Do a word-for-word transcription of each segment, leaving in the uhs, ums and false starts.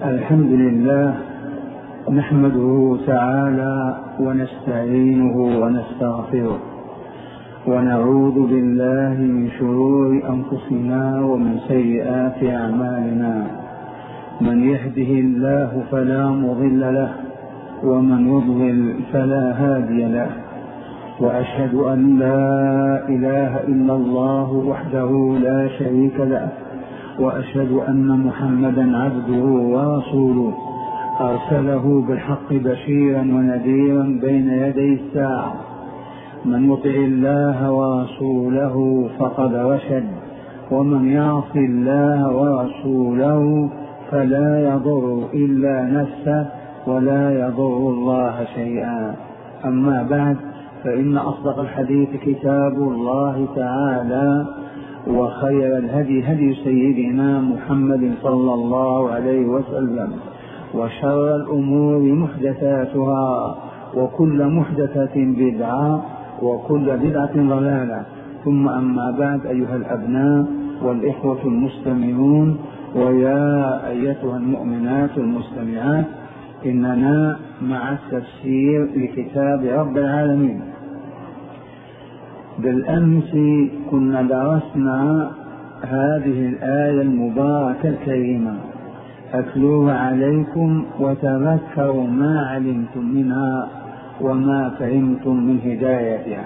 الحمد لله نحمده تعالى ونستعينه ونستغفره ونعوذ بالله من شرور أنفسنا ومن سيئات أعمالنا. من يهده الله فلا مضل له ومن يضلل فلا هادي له، وأشهد أن لا إله إلا الله وحده لا شريك له، وأشهد أن محمدا عبده ورسوله أرسله بالحق بشيرا ونذيرا بين يدي الساعة. من يطع الله ورسوله فقد رشد، ومن يعص الله ورسوله فلا يضر إلا نفسه ولا يضر الله شيئا. أما بعد، فإن أصدق الحديث كتاب الله تعالى، وخير الهدي هدي سيدنا محمد صلى الله عليه وسلم، وشر الأمور محدثاتها، وكل محدثة بدعة، وكل بدعة ضلالة. ثم أما بعد، أيها الأبناء والإخوة المستمعون، ويا أيتها المؤمنات المستمعات، إننا مع التفسير لكتاب رب العالمين. بالأمس كنا درسنا هذه الآية المباركة الكريمة: أتلوها عليكم وتذكروا ما علمتم منها وما فهمتم من هدايتها.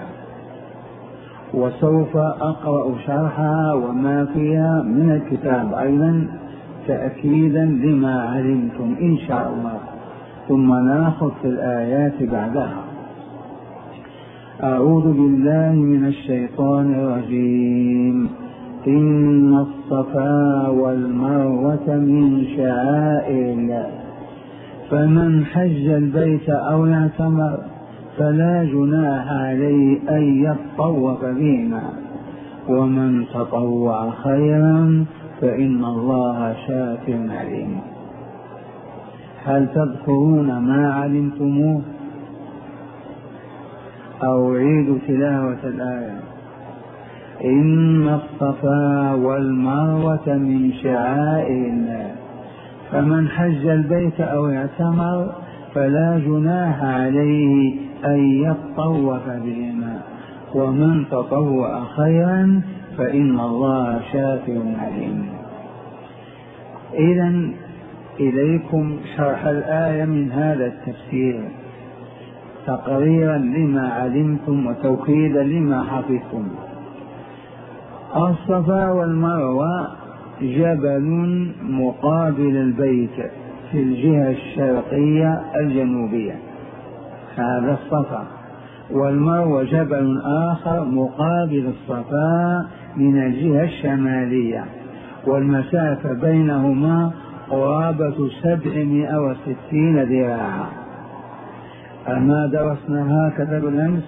وسوف أقرأ شرحها وما فيها من الكتاب أيضا تأكيدا لما علمتم إن شاء الله، ثم ناخذ في الآيات بعدها. أعوذ بالله من الشيطان الرجيم. إن الصفا والمروة من شعائر الله، فمن حج البيت أو اعتمر فلا جناح عليه أن يطوف بهما، ومن تطوع خيرا فإن الله شاكر عليم. هل تذكرون ما علمتموه؟ أو عيد تلاوة الآية. إن الصفا والمروة من شعائر الله، فمن حج البيت أو اعتمر فلا جناح عليه أن يطوف بهما، ومن تطوع خيرا فإن الله شاكر عليم. إذن إليكم شرح الآية من هذا التفسير، تقريرا لما علمتم وتوكيدا لما حفظتم. الصفا والمروة جبل مقابل البيت في الجهة الشرقية الجنوبية، هذا الصفا. والمروة جبل آخر مقابل الصفا من الجهة الشمالية، والمسافة بينهما قرابة سبعمائة وستين ذراعا. أما درسنا هكذا بالأمس؟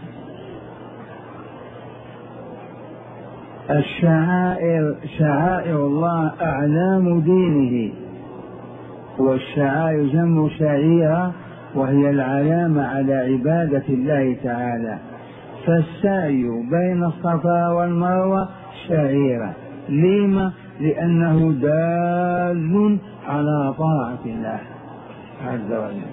الشعائر شعائر الله أعلام دينه، والشعائر جمع شعيرة، وهي العلامة على عبادة الله تعالى. فالسعي بين الصفا والمروة شعيرة. لما؟ لأنه دال على طاعة الله عز وجل.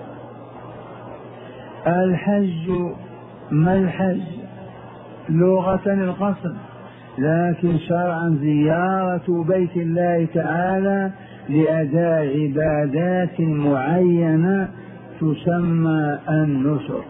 الحج، ما الحج؟ لغة القصد، لكن شرعا زيارة بيت الله تعالى لأداء عبادات معينة تسمى النسك.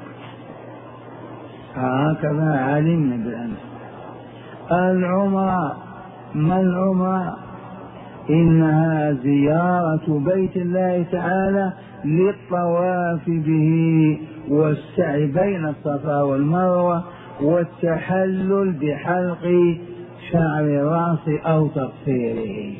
هكذا علمنا بالأمس. العمرة، ما العمرة؟ إنها زيارة بيت الله تعالى للطواف به والسعي بين الصفا والمروة والتحلل بحلق شعر الرأس أو تقصيره.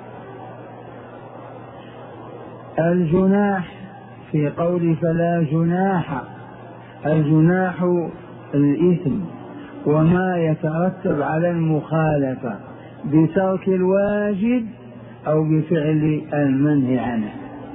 الجناح في قول فلا جناح، الجناح الإثم وما يترتب على المخالفة بترك الواجب أو بفعل المنهي عنه.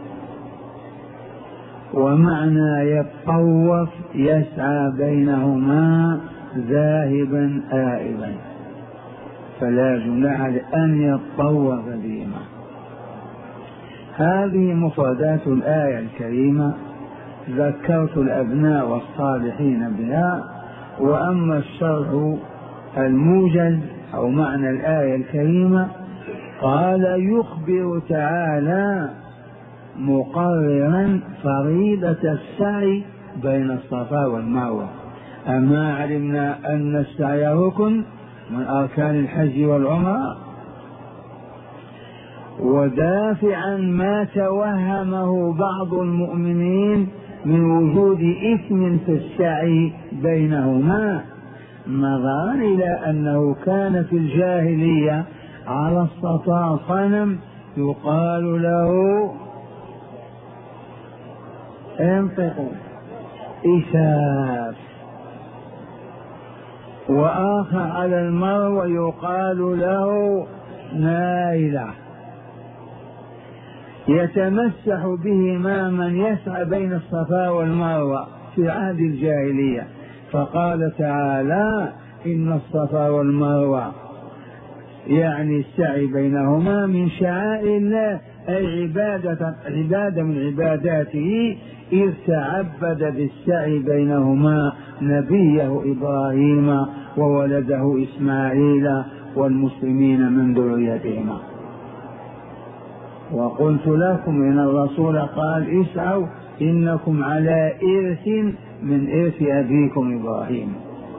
ومعنى يطوف يسعى بينهما ذاهبا آئبا، فلا جناح أن يطوف بهما. هذه مفردات الآية الكريمة، ذكرت الأبناء والصالحين بها. وأما الشرح الموجز أو معنى الآية الكريمة، قال يخبر تعالى مقررا فريضة السعي بين الصفا والمروة. أما علمنا أن السعي ركن من أركان الحج والعمرة، ودافعا ما توهمه بعض المؤمنين من وجود إثم في السعي بينهما، نظرا إلى أنه كان في الجاهلية على الصفا صنم يقال له انطقوا إساف، وآخر على المروة يقال له نائلة، يتمسح بهما من يسعى بين الصفا والمروة في عهد الجاهلية. فقال تعالى إن الصفا والمروة يعني السعي بينهما من شعائر الله، أي عبادة, عبادة من عباداته، إذ تعبد بالسعي بينهما نبيه إبراهيم وولده إسماعيل والمسلمين من ذريتهما. وقلت لكم إن الرسول قال اسعوا إنكم على إرث من إرث أبيكم إبراهيم.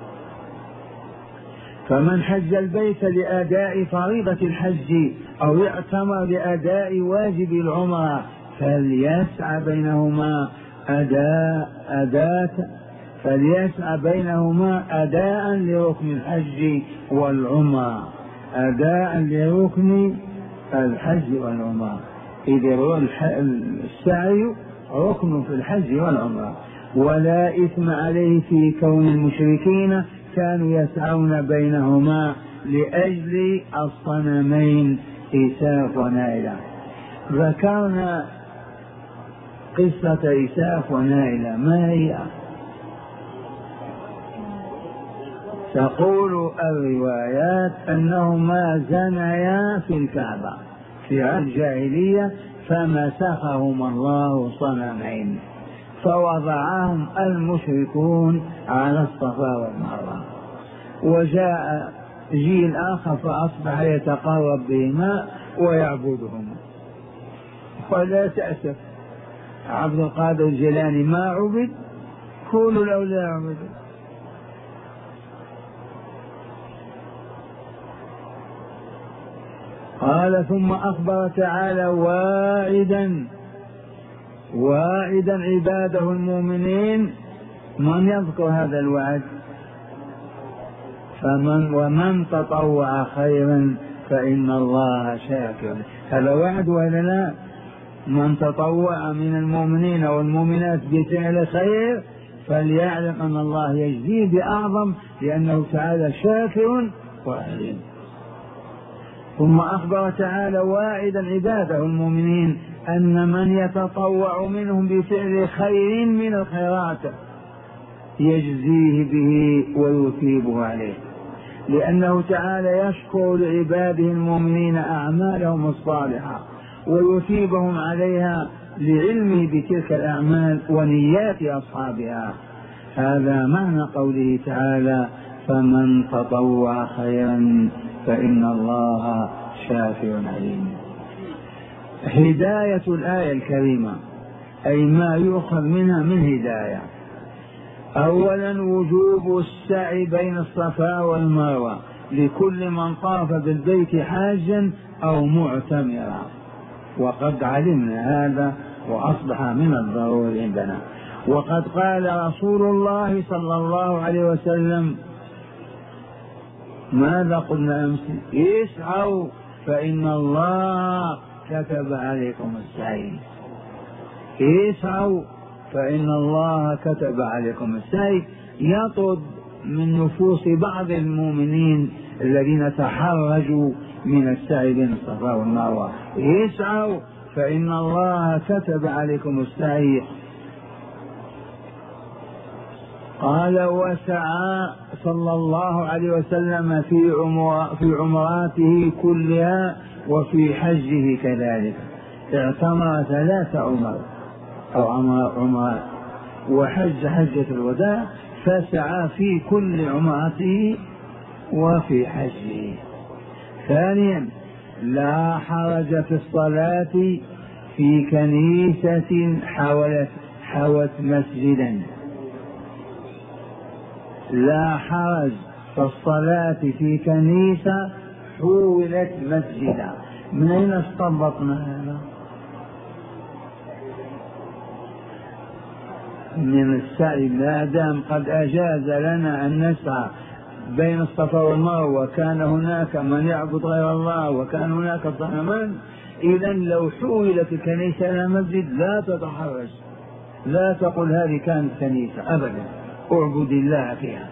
فمن حج البيت لأداء فريضة الحج أو اعتمر لأداء واجب العمرة فليسعى بينهما أداء أداة فليسعى بينهما أداء لركن الحج والعمرة، أداء لركن الحج والعمرة، إذ السعي ركن في الحج والعمرة. ولا إثم عليه في كون المشركين كانوا يسعون بينهما لأجل الصنمين إساف ونائلة. ذكرنا قصة إساف ونائلة، ما هي؟ تقول الروايات أنهما زنيا في الكعبة في عهد الجاهلية فمسخهما الله صنمين فوضعهم المشركون على الصفا والمروة، وجاء جيل آخر فأصبح يتقرب بهما ويعبدهما. ولا تأسف عبد القادر الجيلاني ما عبد، قولوا له لا عبد. قال ثم أخبر تعالى واعدا واعدا عباده المؤمنين. من يذكر هذا الوعد؟ فمن ومن تطوع خيرا فإن الله شاكر. هذا وعد ولا لا؟ من تطوع من المؤمنين والمؤمنات بفعل خير فليعلم أن الله يجزيه بأعظم، لأنه تعالى شاكر وعليم. ثم أخبر تعالى واعدا عباده المؤمنين أن من يتطوع منهم بفعل خير من الخيرات يجزيه به ويثيبه عليه، لأنه تعالى يشكر لعباده المؤمنين أعمالهم الصالحة ويثيبهم عليها لعلمه بتلك الأعمال ونيات أصحابها. هذا معنى قوله تعالى فمن تطوع خيرا فإن الله شاكر عليم. هداية الآية الكريمة أي ما يؤخذ منها من هداية. أولا وجوب السعي بين الصفا والمروة لكل من طاف بالبيت حاجا أو معتمرا، وقد علمنا هذا وأصبح من الضروري عندنا. وقد قال رسول الله صلى الله عليه وسلم ماذا قلنا أمس؟ اسعوا فإن الله كتب عليكم السعي. اسعوا فإن الله كتب عليكم السعي، يطرد من نفوس بعض المؤمنين الذين تحرجوا من السعي بين الصفا والمروة. اسعوا فإن الله كتب عليكم السعي. قال وسعى صلى الله عليه وسلم في عمر في عمراته كلها وفي حجه كذلك. اعتمر ثلاث عمر أو عمرات وحج حجة الوداع، فسعى في كل عمرته وفي حجه. ثانيا لا حرج في الصلاة في كنيسة حولت حوت مسجدا. لا حرج في الصلاة في كنيسة حولت مسجدا. من أين استنبطنا هذا؟ من السعي. ما دام قد أجاز لنا أن نسعى بين الصفا والمروة وكان هناك من يعبد غير الله وكان هناك صنمان، إذا لو حولت الكنيسة إلى مسجد لا تتحرج، لا تقل هذه كانت كنيسة أبدا، اعبد الله فيها.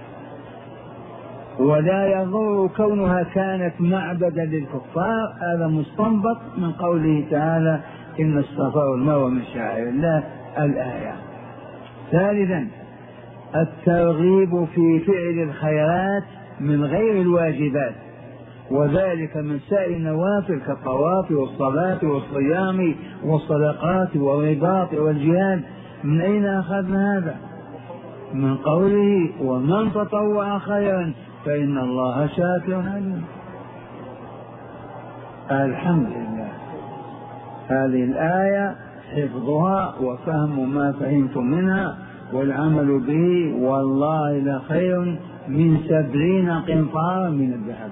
ولا يضر كونها كانت معبدا للكفار، هذا مستنبط من قوله تعالى إن الصفا والمروة من شعائر الله الآية. ثالثا الترغيب في فعل الخيرات من غير الواجبات، وذلك من سائر النوافل كالطواف والصلاة والصيام والصدقات والرباط والجهاد. من أين أخذنا هذا؟ من قوله ومن تطوع خيرا فإن الله شاكر عليم. الحمد لله. هذه الآية حفظها وفهم ما فهمتم منها والعمل به والله لخير من سبعين قنطارا من الذهب.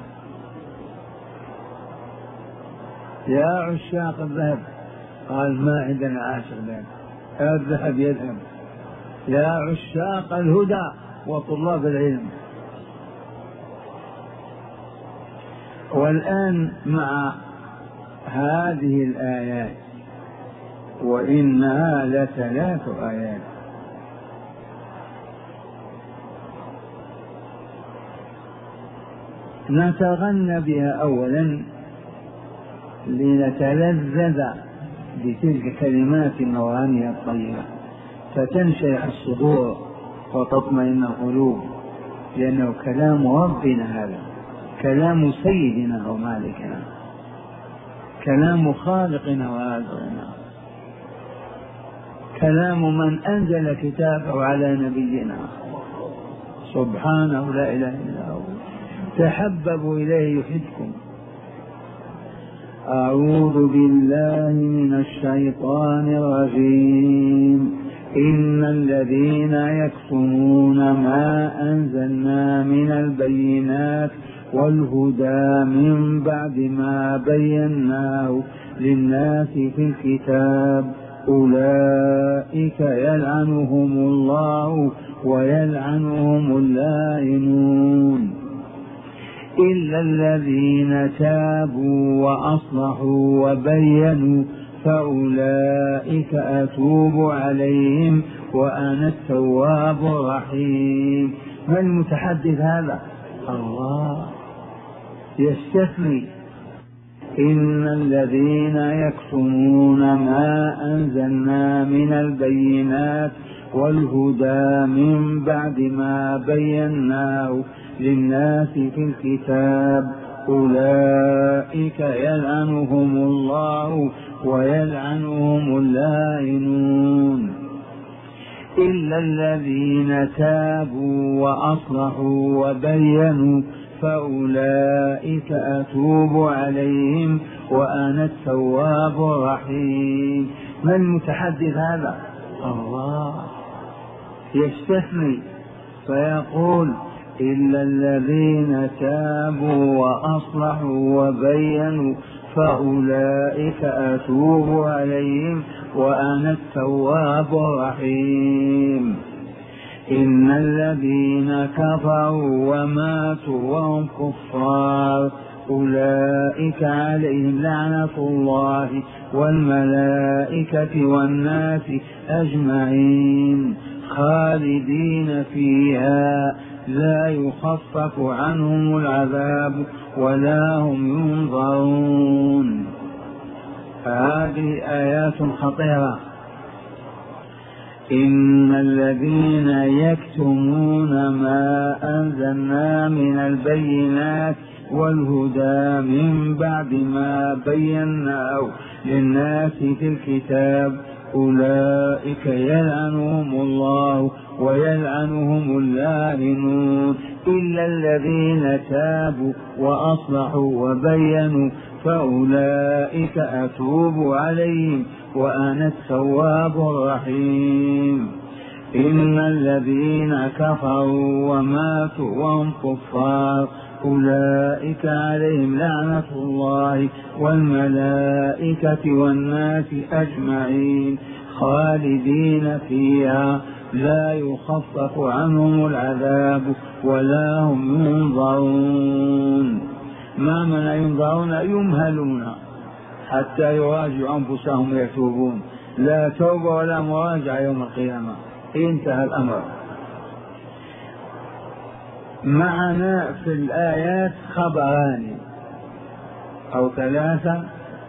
يا عشاق الذهب، قال ما عندنا عاشق ذهب، الذهب يذهب. يا عشاق الهدى وطلاب العلم. والآن مع هذه الآيات، وإنها لثلاث آيات، نتغنى بها أولا لنتلذذ بتلك كلمات النورانية الطيبة فتنشرح الصدور وتطمئن القلوب، لأنه كلام ربنا، هذا كلام سيدنا ومالكنا، كلام خالقنا ورازقنا، كلام من أنزل كتابه على نبينا سبحانه لا إله إلا هو. تحببوا إليه يحبكم. أعوذ بالله من الشيطان الرجيم. إن الذين يكتمون ما أنزلنا من البينات والهدى من بعد ما بيناه للناس في الكتاب أولئك يلعنهم الله ويلعنهم اللاعنون إلا الذين تابوا وأصلحوا وبينوا فأولئك أتوب عليهم وأنا التواب الرحيم. من المتحدث هذا؟ الله. يستثني إن الذين يكتمون ما أنزلنا من البينات والهدى من بعد ما بيناه للناس في الكتاب أولئك يلعنهم الله ويلعنهم اللاعنون إلا الذين تابوا وأصلحوا وبينوا فأولئك أتوب عليهم وأنا التواب الرحيم. من المتحدث هذا؟ الله. يستثني فيقول إلا الذين تابوا وأصلحوا وبينوا فأولئك أتوب عليهم وأنا التواب الرحيم. إن الذين كفروا وماتوا وهم كفار أولئك عليهم لعنة الله والملائكة والناس أجمعين خالدين فيها لا يخفف عنهم العذاب ولا هم ينظرون. هذه آيات خطيرة. إن الذين يكتمون ما أنزلنا من البينات والهدى من بعد ما بيناه للناس في الكتاب أولئك يلعنهم الله ويلعنهم اللاعنون إلا الذين تابوا وأصلحوا وبينوا فأولئك أتوب عليهم وأنا التواب الرحيم. إن الذين كفروا وماتوا وهم كفار أولئك عليهم لعنة الله والملائكة والناس أجمعين خالدين فيها لا يخفف عنهم العذاب ولا هم ينظرون. ما من ينظرون يمهلون حتى يراجعوا أنفسهم ويتوبون، لا توبة ولا مراجعة يوم القيامة، انتهى الأمر. معنا في الآيات خبران أو ثلاثة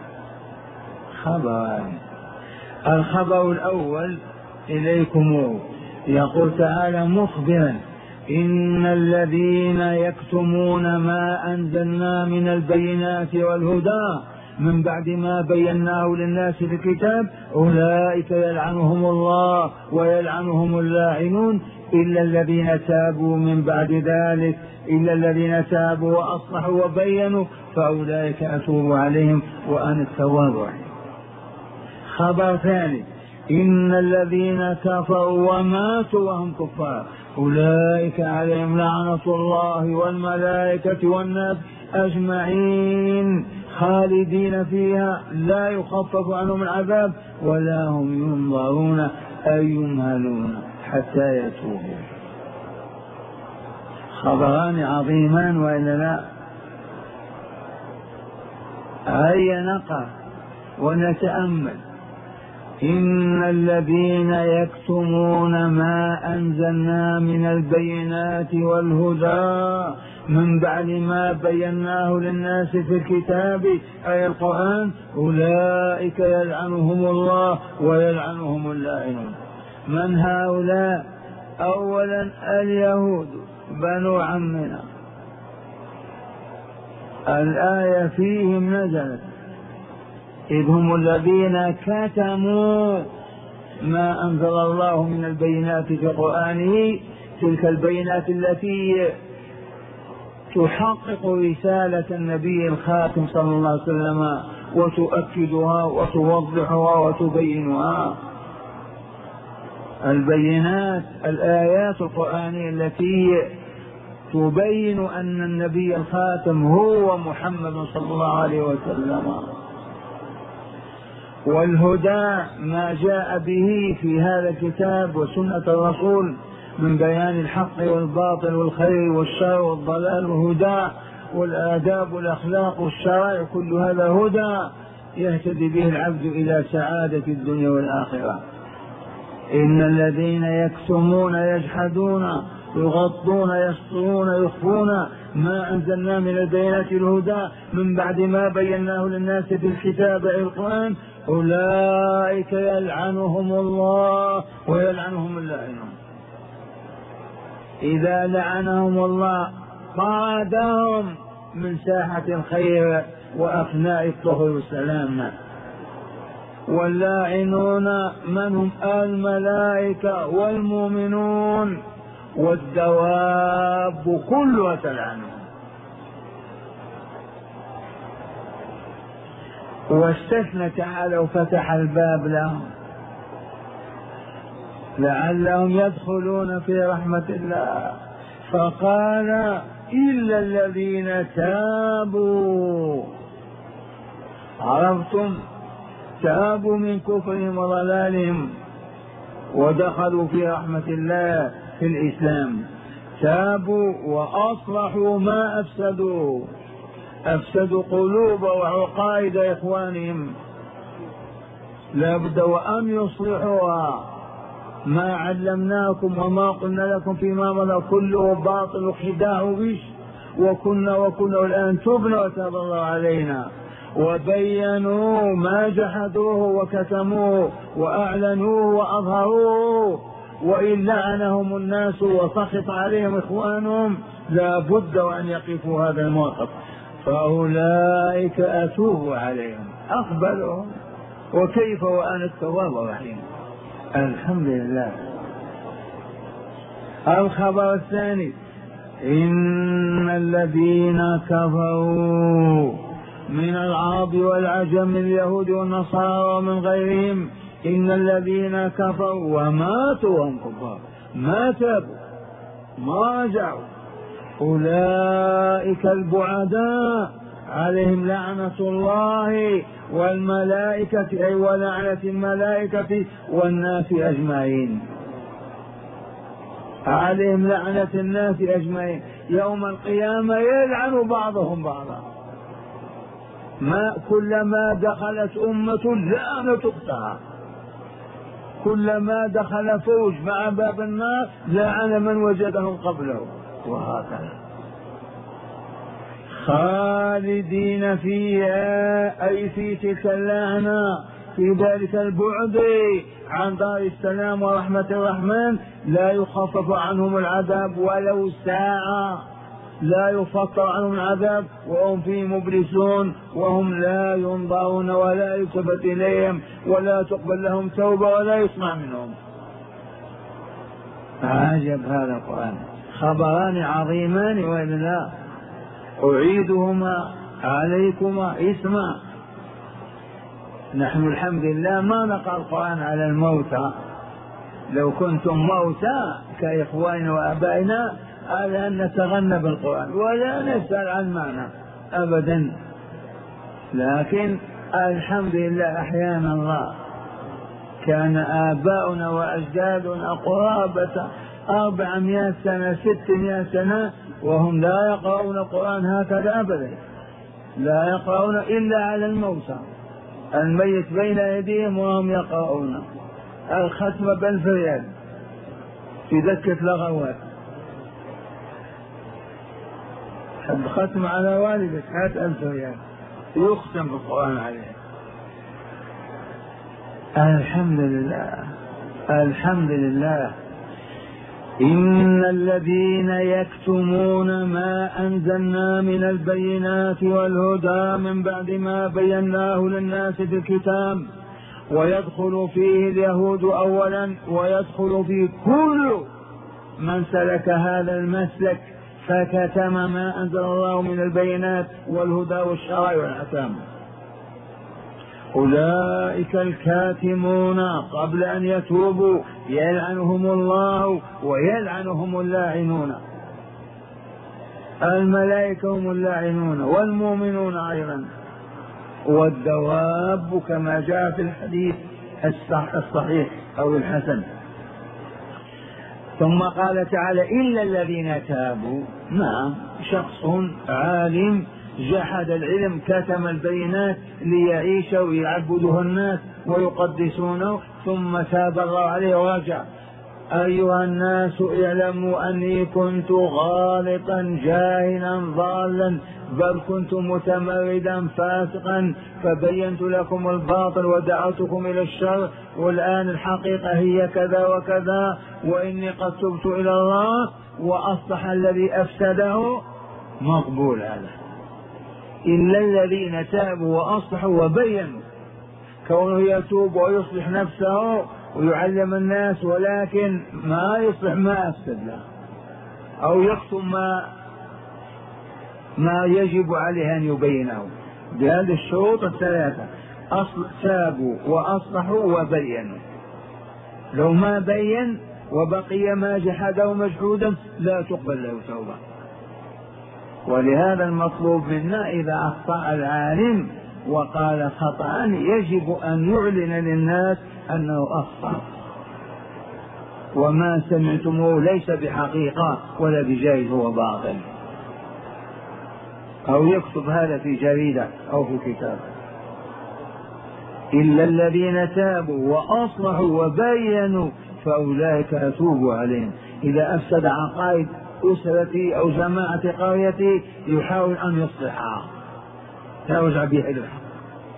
خبران. الخبر الأول إليكم، يقول تعالى مخبرا إن الذين يكتمون ما أنزلنا من البينات والهدى من بعد ما بيناه للناس في الكتاب أولئك يلعنهم الله ويلعنهم اللاعنون إلا الذين تابوا من بعد ذلك إلا الذين تابوا وأصلحوا وبينوا فأولئك أتوب عليهم وأنا التواب الرحيم. خبر ثاني إن الذين كفروا وماتوا وهم كفار أولئك عليهم لعنة الله والملائكة والناس أجمعين خالدين فيها لا يخفف عنهم العذاب ولا هم ينظرون أي يمهلون حتى يتوبوا. خبران عظيمان وإلا لا؟ هيا نقف ونتأمل. إن الذين يكتمون ما أنزلنا من البينات والهدى من بعد ما بيناه للناس في الكتاب أي القرآن أولئك يلعنهم الله ويلعنهم اللاعنون. من هؤلاء؟ أولا اليهود بنو عمنا، الآية فيهم نزلت إذ هم الذين كتموا ما أنزل الله من البينات في قرآنه، تلك البينات التي تحقق رسالة النبي الخاتم صلى الله عليه وسلم وتؤكدها وتوضحها وتبينها. البينات الآيات القرآنية التي تبين أن النبي الخاتم هو محمد صلى الله عليه وسلم. والهدى ما جاء به في هذا الكتاب وسنة الرسول من بيان الحق والباطل والخير والشر والضلال والهدى والآداب والأخلاق والشرائع، كل هذا هدى يهتدي به العبد إلى سعادة الدنيا والآخرة. إن الذين يكتمون يجحدون يغطون يسطرون يخفون ما أنزلنا من البينات الهدى من بعد ما بيناه للناس في الكتاب أي القرآن أولئك يلعنهم الله ويلعنهم اللاعنون. إذا لعنهم الله قادهم من ساحة الخير وأفناء الطهر والسلام. واللاعنون من هم؟ الملائكة والمؤمنون والدواب كلها تلعنهم. واستثنى تعالى وفتح الباب لهم لعلهم يدخلون في رحمة الله، فقال إلا الذين تابوا. عرفتم؟ تابوا من كفرهم وضلالهم ودخلوا في رحمة الله في الإسلام. تابوا وأصلحوا ما أفسدوا، أفسدوا قلوب وعقائد إخوانهم، لا بد وأن يصلحوها. ما علمناكم وما قلنا لكم فيما مضى كله باطل وخداع وغش، وكنا وكنا والآن تبنا وتاب الله علينا. وبينوا ما جحدوه وكتموه وأعلنوه وأظهروه. وإن لعنهم الناس وسخط عليهم إخوانهم لا بد وأن يقفوا هذا الموقف، فأولئك أتوب عليهم أقبلهم، وكيف وأنا التواب الرحيم. الحمد لله. الخبر الثاني: إن الذين كفروا من العرب والعجم اليهود والنصارى ومن غيرهم، إن الذين كفروا وماتوا وهم كفار، ما تابوا ما رجعوا، أولئك البعداء عليهم لعنة الله والملائكة، أي ولعنة الملائكة والناس أجمعين، عليهم لعنة الناس أجمعين. يوم القيامة يلعن بعضهم بعضا، ما كلما دخلت أمة لعنت أختها، كلما دخل فوج مع باب النار لعن من وجدهم قبله، وهكذا خالدين فيها، أي في تلك اللعنة، في ذلك البعد عن دار السلام ورحمة الرحمن، لا يخفف عنهم العذاب ولو ساعة، لا يفطر عنهم العذاب وهم فيه مبلسون، وهم لا ينظرون ولا يلتفت إليهم ولا تقبل لهم توبة ولا يسمع منهم. عجب هذا القرآن، خبران عظيمان وإلا لا، أعيدهما عليكما. اسمع، نحن الحمد لله ما نقرأ القرآن على الموتى، لو كنتم موتى كإخواننا وأبائنا على أن نتغنى بالقرآن ولا نسأل عن معنى أبدا، لكن الحمد لله أحيانا الله. كان آباؤنا وأجدادنا قرابة أربعمائة سنة ستمائة سنة وهم لا يقرؤون القرآن هكذا أبدا، لا يقرؤون إلا على الموتى، الميت بين أيديهم وهم يقرؤون الختم بألف ريال في دكة لغوات، الختم على والدك هات ألف ريال يختم بالقرآن عليه. الحمد لله الحمد لله. إن الذين يكتمون ما أنزلنا من البينات والهدى من بعد ما بيناه للناس في الكتاب، ويدخل فيه اليهود أولا، ويدخل فيه كل من سلك هذا المسلك فكتم ما أنزل الله من البينات والهدى والشرائع والأحكام. أولئك الكاتمون قبل أن يتوبوا يلعنهم الله ويلعنهم اللاعنون، الملائكة هم اللاعنون والمؤمنون أيضا والدواب كما جاء في الحديث الصحيح أو الحسن. ثم قال تعالى: إلا الذين تابوا. نعم، شخص عالم جحد العلم كتم البينات ليعيش ويعبده الناس ويقدسونه، ثم تاب الله عليه ورجع. أيها الناس اعلموا أني كنت غالطا جاهلا ضالا، بل كنت متمردا فاسقا، فبينت لكم الباطل ودعوتكم إلى الشر، والآن الحقيقة هي كذا وكذا، وإني قد تبت إلى الله وأصلح الذي أفسده مقبول. هذا إلا الذين تابوا وأصلحوا وبينوا، كونه يتوب ويصلح نفسه ويعلم الناس، ولكن ما يصلح ما أفسد له، أو يكتم ما ما يجب عليه أن يبينه بهذه الشروط الثلاثة: أصل تابوا وأصلحوا وبينوا. لو ما بين وبقي ما جحده مجحودا لا تقبل له توبة. ولهذا المطلوب منا إذا أخطأ العالم وقال خطأ يجب أن يعلن للناس أنه أخطأ، وما سمعتموه ليس بحقيقة ولا بجائز، هو باطل، أو يكتب هذا في جريدة أو في كتاب. إلا الذين تابوا وأصلحوا وبينوا فأولئك أتوب عليهم. إذا أفسد عقائد أسرتي أو جماعة قريتي يحاول أن يصلحها، لا يرجع بها إلى الحق.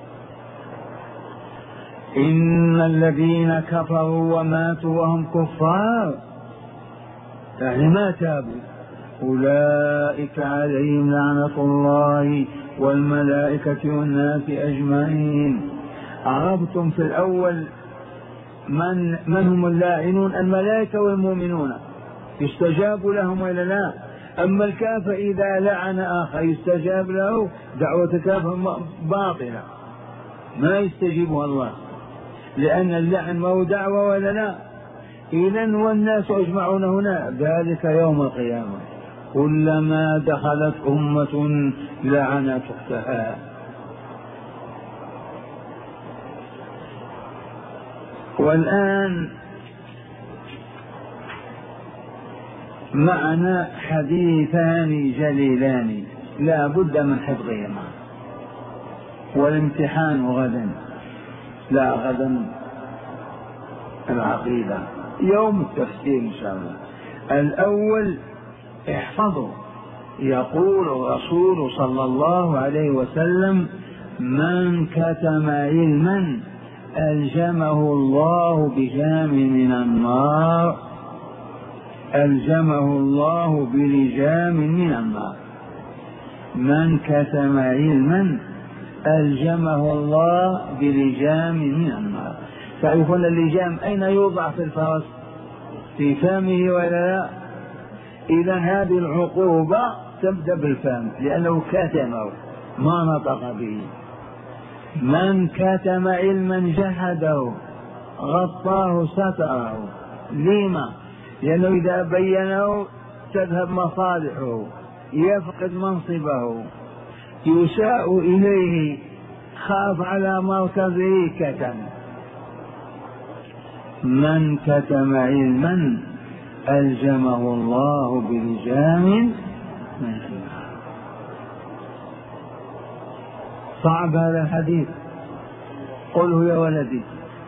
إن الذين كفروا وماتوا وهم كفار، يعني ما تابوا أولئك عليهم لعنة الله والملائكة والناس أجمعين. عرفتم في الأول من, من هم اللاعنون؟ الملائكة والمؤمنون يستجاب لهم ولا لا؟ أما الكافر إذا لعن آخر يستجاب له؟ دعوة الكافر باطلة ما يستجيبها الله، لأن اللعن ما هو دعوة ولا لا؟ إذن والناس أجمعون هنا ذلك يوم القيامة كلما دخلت أمة لعنت أختها. والآن معنا حديثان جليلان لا بد من حفظهما، والامتحان غدا، لا غدا العقيدة، يوم التفسير إن شاء الله. الأول احفظوا، يقول الرسول صلى الله عليه وسلم: من كتم علما ألجمه الله بجام من النار، ألجمه الله بلجام من النار. من كتم علما ألجمه الله بلجام من النار. تعرفون اللجام أين يوضع في الفرس؟ في فمه ولا لا؟ إذا هذه العقوبة تبدأ بالفم لأنه كتمه ما نطق به. من كتم علما جحده غطاه ستره. لما؟ لأنه إذا بينه تذهب مصالحه، يفقد منصبه، يساء إليه، خاف على مركزه، كتم. من كتم علما ألجمه الله بلجام من النار. صعب هذا الحديث، قله يا ولدي.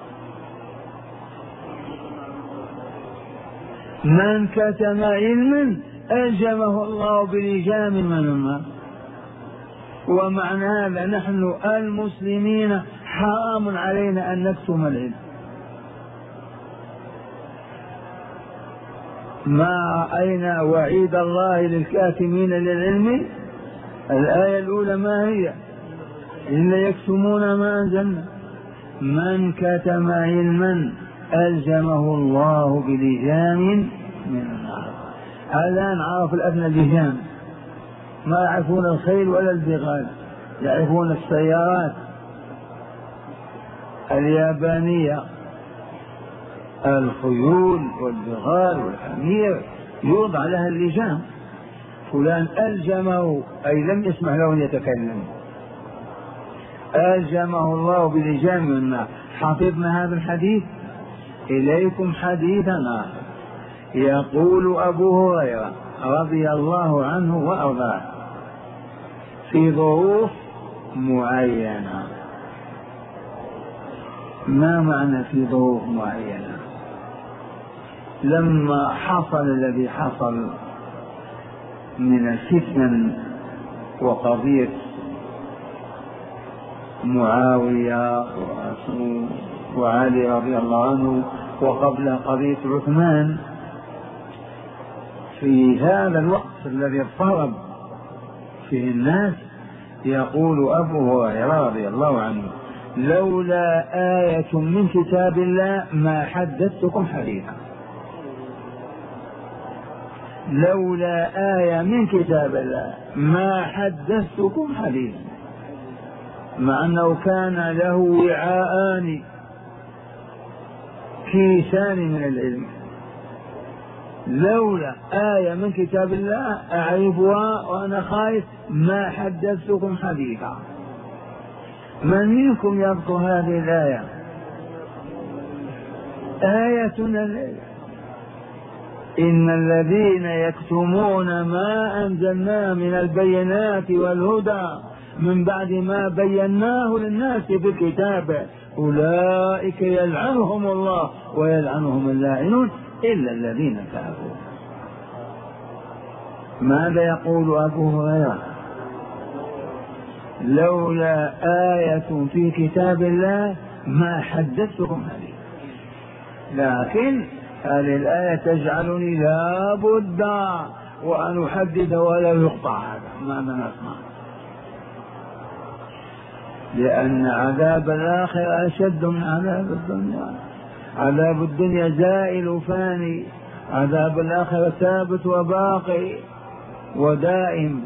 من كتم علما ألجمه الله بلجام من النار. ومعنى هذا نحن المسلمين حرام علينا أن نكتم العلم. ما رأينا وعيد الله للكاتمين للعلم. الآية الأولى ما هي؟ إلا يكتمون ما أنزلنا. من كتم علما ألجمه الله بلجام من النار. الآن عرف الأبناء اللجام، ما يعرفون الخيل ولا البغال، يعرفون السيارات اليابانية، الخيول والبغال والحمير يوضع لها اللجام. فلان ألجمه أي لم يسمح له أن يتكلم، ألجمه الله بلجام من النار. حفظنا هذا الحديث. إليكم حديثا آخر. يقول أبو هريرة رضي الله عنه وأرضاه في ظروف معينة. ما معنى في ظروف معينة؟ لما حصل الذي حصل من الفتن وقضية معاوية وعلي رضي الله عنه وقبل قضية عثمان، في هذا الوقت الذي اضطرب فيه الناس يقول أبو هريرة رضي الله عنه: لولا آية من كتاب الله ما حدثتكم حديثا. لولا آية من كتاب الله ما حدثتكم حديثا. مع أنه كان له وعاءان كيسان من العلم. لولا آية من كتاب الله أعرفها وأنا خايف ما حدثتكم حديثا. من منكم يذكر هذه الآية؟ آية الليل: إن الذين يكتمون ما أنزلنا من البينات والهدى من بعد ما بيناه للناس في الكتاب أولئك يلعنهم الله ويلعنهم اللاعنون إلا الذين تابوا. ماذا يقول أبو هريرة؟ لولا آية في كتاب الله ما حدثتكم عليه. لكن هذه الآية تجعلني لا بد وأن أحدد ولا يقطع هذا ماذا نسمع؟ لأن عذاب الآخرة أشد من عذاب الدنيا. عذاب الدنيا زائل فاني، عذاب الآخرة ثابت وباقي ودائم.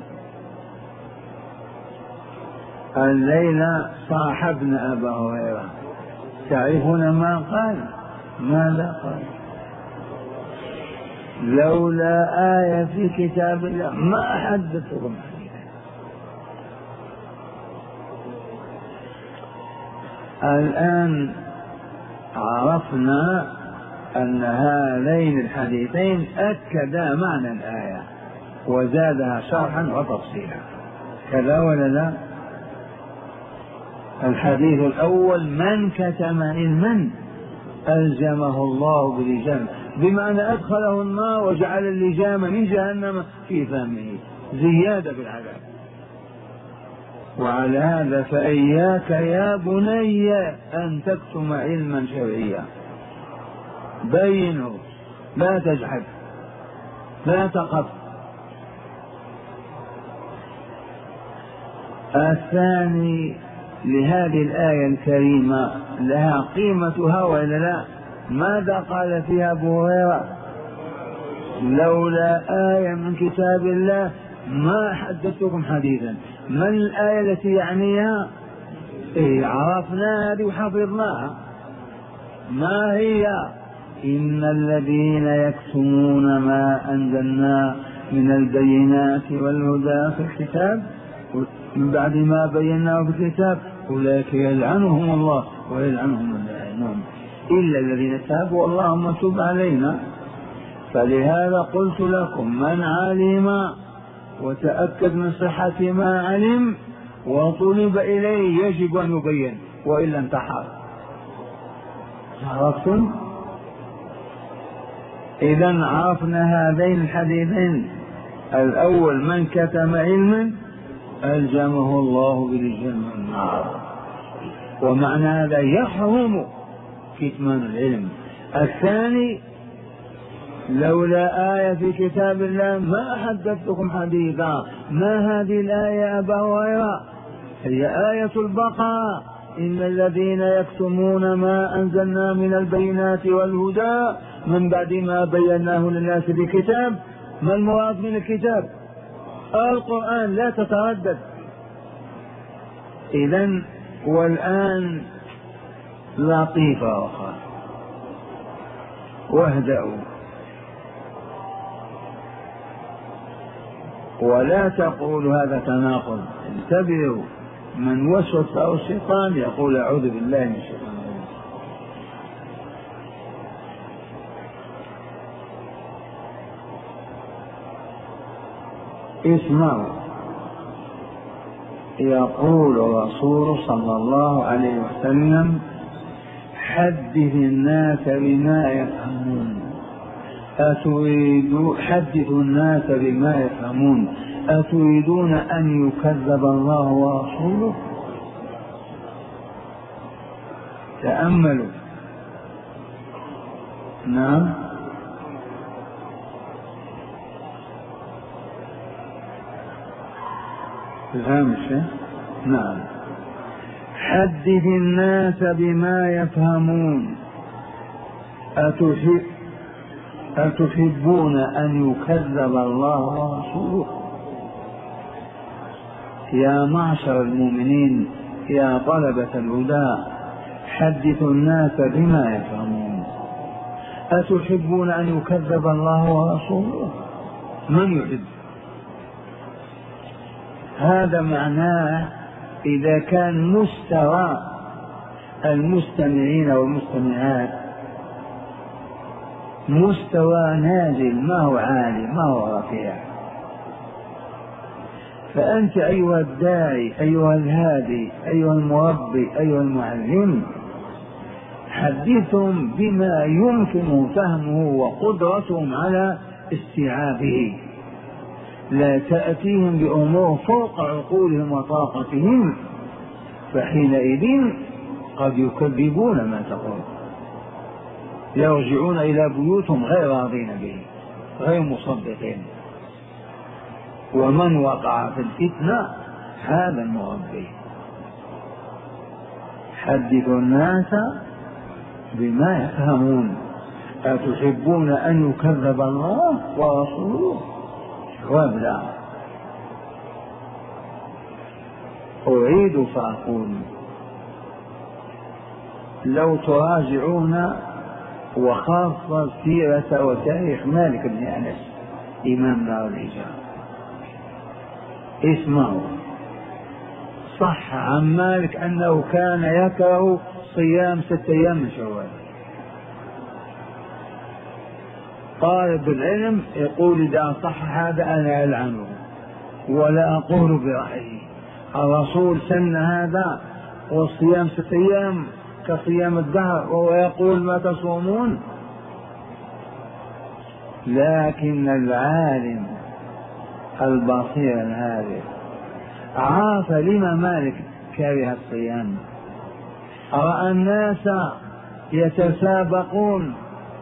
الليلة صاحبنا أبا هريرة، تعرفون ما قال؟ ماذا قال؟ لولا آية في كتاب الله ما حدثتكم. الآن عرفنا أن هذين الحديثين أكدا معنى الآية وزادها شرحا وتفصيلا، كذا ولا لا؟ الحديث الأول: من كتم علما ألزمه الله بلجام، بمعنى أدخله النار وجعل اللجام من جهنم في فمه زيادة بالعذاب. وعلى هذا فإياك يا بني أن تكتم علما شرعيا، بينه، لا تجحد، لا تقف. الثاني: لهذه الآية الكريمة لها قيمتها ولا لا؟ ماذا قال فيها أبو هريرة؟ لولا آية من كتاب الله ما حدثتكم حديثا. من الآية التي يعنيها؟ إيه عرفناها وحفظناها. ما هي؟ إن الذين يكتمون ما أنزلنا من البينات والهدى في الكتاب من بعد ما بيناه في الكتاب أولئك يلعنهم الله ويلعنهم اللائمون إلا الذين تابوا اللهم تب علينا. فلهذا قلت لكم: من علم وتأكد من صحة ما علم وطلب إليه يجب أن يبين، وإلا انتحر. عرفتم؟ إذن عرفنا هذين الحديثين: الأول: من كتم علما ألزمه الله بلجام النار، ومعنى هذا يحرم كتمان العلم. الثاني: لولا آية في كتاب الله ما حدثتكم حديثا. ما هذه الآية يا أبا هريرة؟ هي آية البقرة: إن الذين يكتمون ما أنزلنا من البينات والهدى من بعد ما بيناه للناس بكتاب. ما المراد من الكتاب؟ القرآن، لا تتردد. إذن والآن لطيفة أخرى، واهدأوا ولا تقولوا هذا تناقض. انتبهوا، من وسوس له الشيطان يقول أعوذ بالله من الشيطان الرجيم. اسمعوا، يقول الرسول صلى الله عليه وسلم: حدث الناس بما يفهمون أتريدون حدثوا الناس بما يفهمون أتريدون أن يكذب الله ورسوله؟ تأملوا. نعم، الهامش. نعم، حدث الناس بما يفهمون أتحب أتحبون أن يكذب الله ورسوله؟ يا معشر المؤمنين، يا طلبة الهدى، حدثوا الناس بما يفهمون. أتحبون أن يكذب الله ورسوله؟ من يحب؟ هذا معناه إذا كان مستوى المستمعين والمستمعات مستوى نازل، ما هو عالي، ما هو رفيع، فأنت أيها الداعي، أيها الهادي، أيها المربي، أيها المعلم، حدثهم بما يمكن فهمه وقدرتهم على استيعابه، لا تأتيهم بأمور فوق عقولهم وطاقتهم، فحينئذ قد يكذبون ما تقول، يرجعون إلى بيوتهم غير راضين به، غير مصدقين. ومن وقع في الفتنة هذا المغبي. حدثوا الناس بما يفهمون. أتحبون أن يكذب الله ورسوله؟ وابدا. أعيد فأقول لو تراجعون وخاصة سيرة وتاريخ مالك بن أنس إمام دار الهجرة اسمعوا. صح عن مالك أنه كان يكره صيام ستة أيام من شوال. طالب العلم يقول إذا صح هذا أنا ألعنه ولا أقول برأيي. الرسول سن هذا والصيام ستة أيام كصيام الدهر وهو يقول ما تصومون. لكن العالم البصير الهادئ عاف لما مالك كره الصيام. رأى الناس يتسابقون،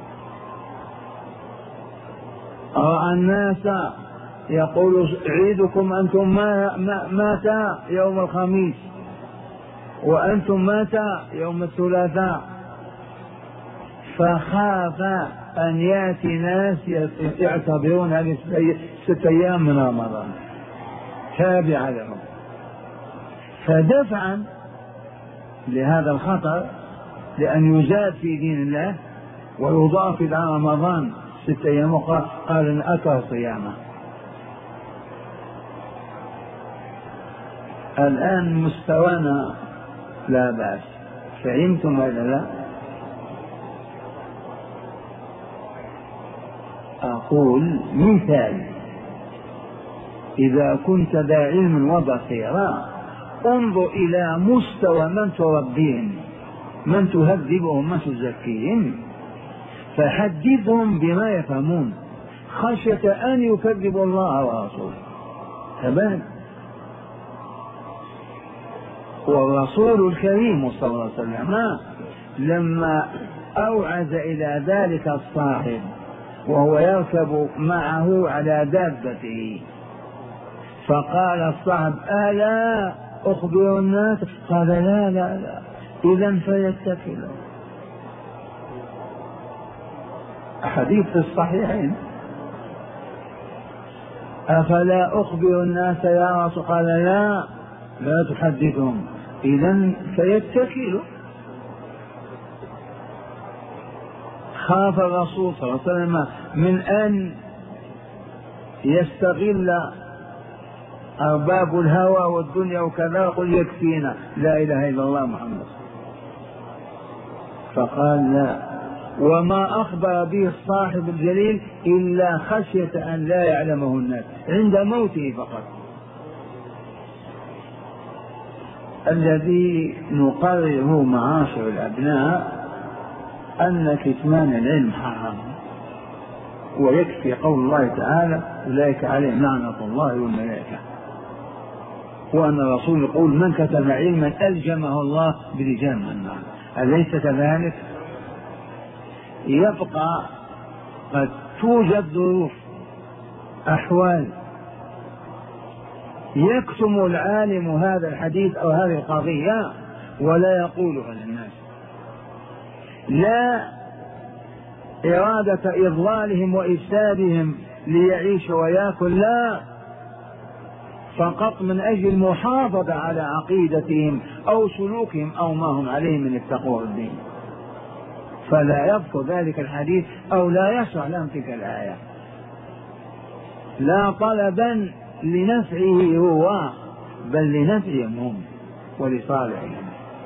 رأى الناس يقول عيدكم أنتم ما مات يوم الخميس وأنتم مات يوم الثلاثاء، فخاف أن يأتي ناس يعتبرون هذه ست أيام من رمضان تابعة لهم. فدفعا لهذا الخطر لأن يزاد في دين الله ويضاف إلى رمضان ست أيام أخرى قال إن أكره صيامه. الآن مستوانا لا بأس. فهمتم ولا لا؟ أقول مثال: إذا كنت ذا علم وبصيرة انظر إلى مستوى من تربيهم، من تهذبهم، من تزكيهم، فحدثهم بما يفهمون خشية أن يكذبوا الله ورسوله. تمام. والرسول الكريم صلى الله عليه وسلم لما أوعز إلى ذلك الصاحب وهو يركب معه على دابته فقال الصاحب ألا أخبر الناس؟ قال لا لا لا إذا فيتكلوا. حديث في الصحيحين. أفلا أخبر الناس يا رسول؟ قال لا لا تحدثهم إذا فيتكلوا. خاف الرسول صلى الله عليه وسلم من أن يستغل أرباب الهوى والدنيا وكذا قل يكفينا لا إله إلا الله محمد، فقال لا. وما أخبر به الصاحب الجليل إلا خشية أن لا يعلمه الناس عند موته فقط. الذي نقرره معاشر الأبناء أن كتمان العلم حرام، ويكفي قول الله تعالى أولئك عليهم لعنة الله والملائكة، وأن الرسول يقول من كتم علما ألجمه الله بلجام النار. أليس كذلك؟ يبقى قد توجد ظروف أحوال يكتم العالم هذا الحديث أو هذه القضية ولا يقولها للناس، لا إرادة إضلالهم وإفسادهم ليعيش ويأكل، لا، فقط من أجل المحافظة على عقيدتهم أو سلوكهم أو ما هم عليه من التقوى الدين، فلا يذكر ذلك الحديث أو لا يشرح لهم تلك الآية، لا طلبا لنفعه هو بل لنفعهم هم ولصالحهم.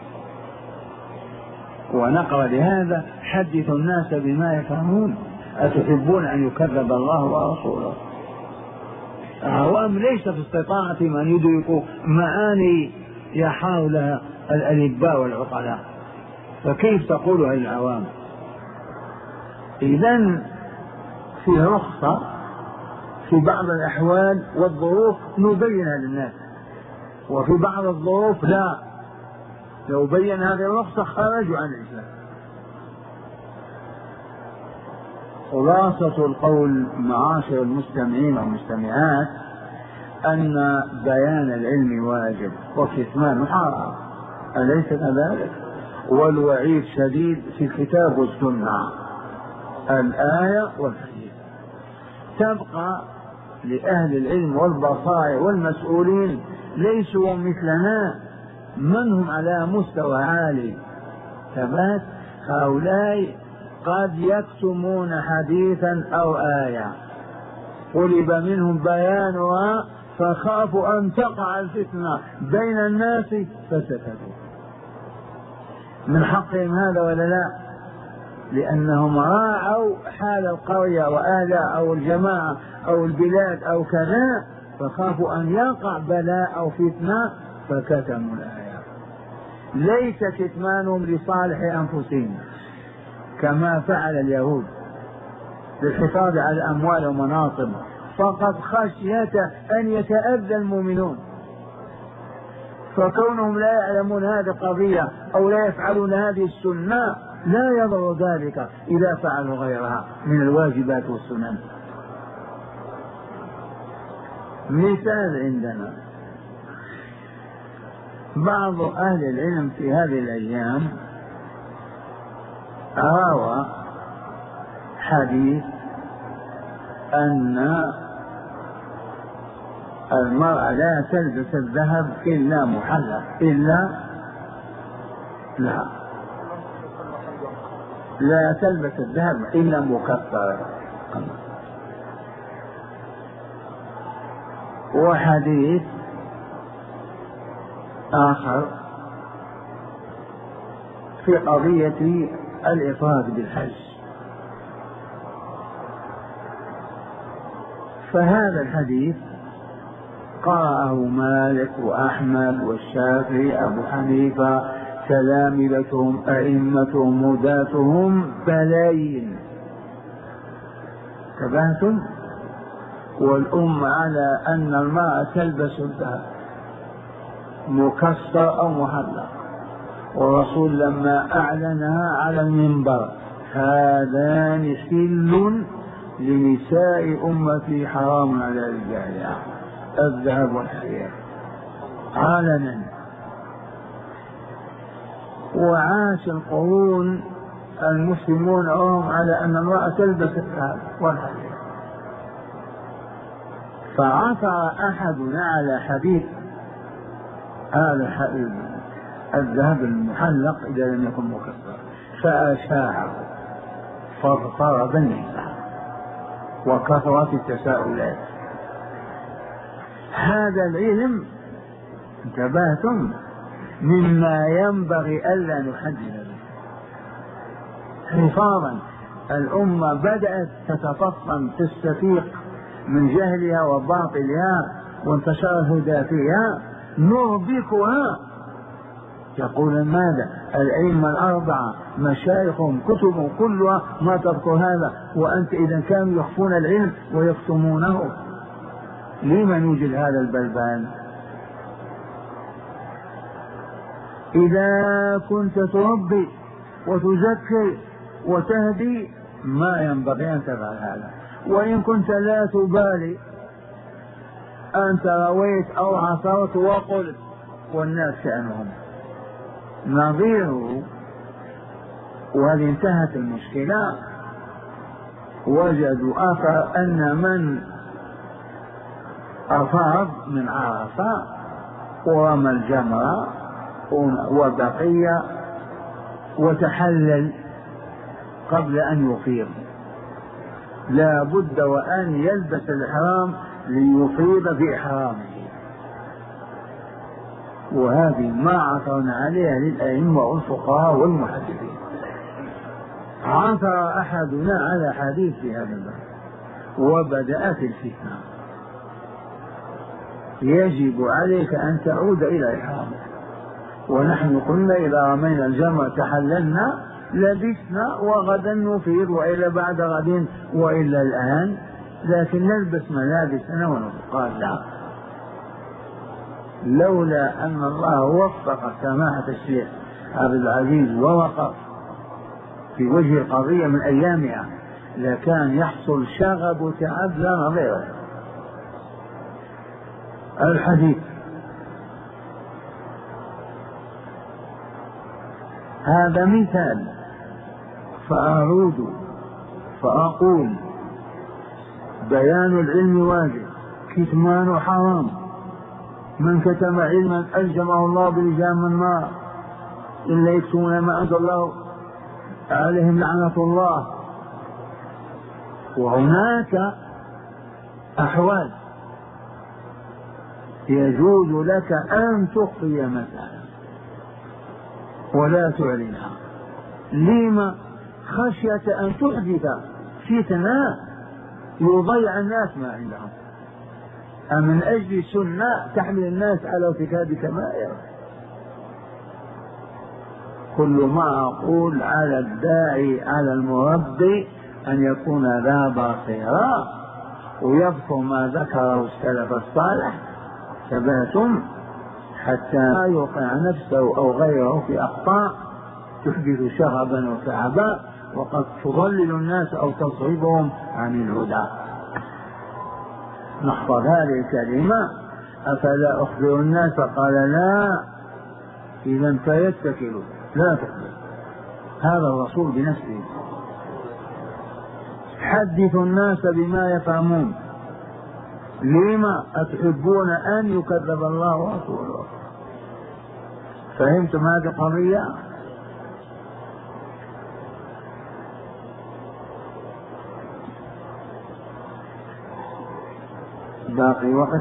ونقرأ لهذا حدث الناس بما يفهمون. أتحبون أن يكذب الله ورسوله؟ عوام ليس في استطاعتهم أن يدركوا معاني يحاول لها الألباء والعقلاء، فكيف تقولها للعوام؟ إذن في رخصة في بعض الأحوال والظروف نبينها للناس، وفي بعض الظروف لا، لو بين هذه الرخصة خرجوا عن الإسلام. خلاصة القول معاشر المستمعين والمستمعات أن بيان العلم واجب وكتمان حرام، أليس كذلك؟ والوعيد شديد في الكتاب والسنة، الآية والحديث. تبقى لأهل العلم والبصائر والمسؤولين ليسوا مثلنا، من هم على مستوى عالي ثبات، هؤلاء قد يكتمون حديثا أو آية طلب منهم بيانها فخافوا أن تقع الفتنة بين الناس فسكتوا. من حقهم هذا ولا لا؟ لأنهم راعوا حال القرية وأهلها أو الجماعة أو البلاد أو كذا، فخافوا أن يقع بلاء أو فتنة فكتموا الآية. ليس كتمانهم لصالح أنفسهم كما فعل اليهود للحفاظ على الأموال ومناصب، فقد خشية أن يتأذى المؤمنون، فكونهم لا يعلمون هذه القضية أو لا يفعلون هذه السنة لا يضر ذلك إذا فعلوا غيرها من الواجبات والسنن. مثال عندنا بعض أهل العلم في هذه الأيام روى حديث أن المرأة لا تلبس الذهب إلا محلى، إلا لا لا تلبس الذهب إلا مكسرا. وحديث آخر في قضية الإفراد بالحج، فهذا الحديث قرأه مالك وأحمد والشافعي أبو حنيفة تلامذتهم أئمتهم هداتهم بلايين تبهتم، والأم على أن المرأة تلبس الذهب مكسر أو محلق، والرسول لما أعلنها على المنبر هذان حل لنساء أمتي حرام على رجالها الذهب والحرير علنا. وعاش القرون المسلمون هم على أن المرأة تلبس الذهب والحرير، فعثر أحدنا على حديث هذا الذهب المحلق إذا لم يكن مكسر فأشاعه فاضطرب النساء وكثرت التساؤلات. هذا العلم انتبهتم مما ينبغي ألا نحدد به حفاظا. الأمة بدأت تتفطن تستفيق من جهلها وباطلها وانتشر الهدى فيها، نربكها. يقول ماذا؟ الأئمة الأربعة مشايخهم كتبهم كلها ما تذكر هذا، وأنت إذا كانوا يخفون العلم ويكتمونه لمن يوجد هذا البلبال؟ إذا كنت تربي وتذكر وتهدي ما ينبغي أن تفعل هذا، وإن كنت لا تبالي أنت رويت أو عصرت وقلت والناس شأنهم نظيره. وهذه انتهت المشكلة. وجدوا آخر أن من أفاض من عرفة ورمى الجمرة وبقي وتحلل قبل أن يفيض لا بد وأن يلبس الإحرام ليفيض بإحرامه، وهذه ما عثرنا عليها للأئمة والفقهاء والمحدثين. عثر أحدنا على حديث في هذا الباب وبدأت الفتنة. يجب عليك أن تعود إلى إحرامك، ونحن قلنا إذا رمينا الجمرة تحللنا لبسنا وغدا نفيض وإلى بعد غد وإلا الآن، لكن نلبس ملابسنا ونفيض. قال لا، لولا أن الله وفق سماحة الشيخ عبد العزيز ووقف في وجه القضية من أيامها لكان يحصل شغب وتعب لا نظير. الحديث. هذا مثال، فأعود فأقول بيان العلم واجب، كتمان حرام، من كتم علما ألجمه الله بلجام النار، إلا يكتمون ما أنزل الله عليهم لعنة الله. وهناك أحوال يجوز لك أن تخفي مسألة ولا تعلنها، لما؟ خشية أن تحدث فتنة يضيع الناس ما عندهم، أمن أجل سنة تحمل الناس على ارتكاب كبائر. كل ما أقول على الداعي على المربي أن يكون ذا بصيرة ويذكر ما ذكره السلف الصالح ثباتهم، حتى لا يوقع نفسه أو غيره في أخطاء تحدث شغبا وكعبا وقد تضلل الناس أو تصرفهم عن الهدى. نحفظ هذه الكلمة: أفلا أخبر الناس؟ قال لا، إذا فيتكلوا لا تخبر. هذا الرسول بنفسه: حدثوا الناس بما يفهمون. لما؟ أتحبون أن يكذب الله ورسوله؟ فهمتم هذه القضية؟ باقي وقت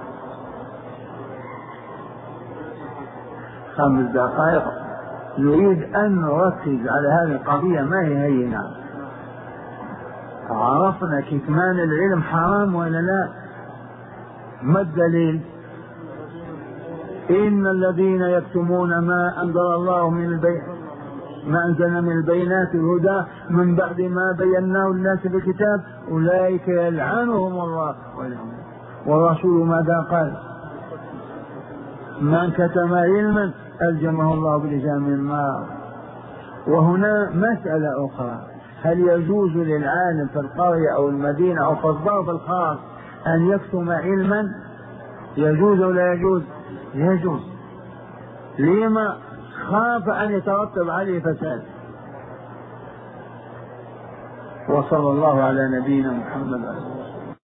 خمس دقائق. نريد أن نركز على هذه القضية، ما هي هينة. عرفنا كتمان العلم حرام ولا لا؟ ما الدليل؟ إن الذين يكتمون ما أنزل الله من البيت ما أنزلنا من البينات الهدى من بعد ما بيناه الناس في الكتاب أولئك يلعنهم الله ولهم. والرسول ماذا قال؟ من كتم علما ألجمه الله بلجام النار. وهنا مسألة أخرى: هل يجوز للعالم في القرية أو المدينة أو في الظرف الخاص أن يكتم علما؟ يجوز ولا يجوز؟ يجوز. لما؟ خاف أن يترتب عليه فساد. وصلى الله على نبينا محمد.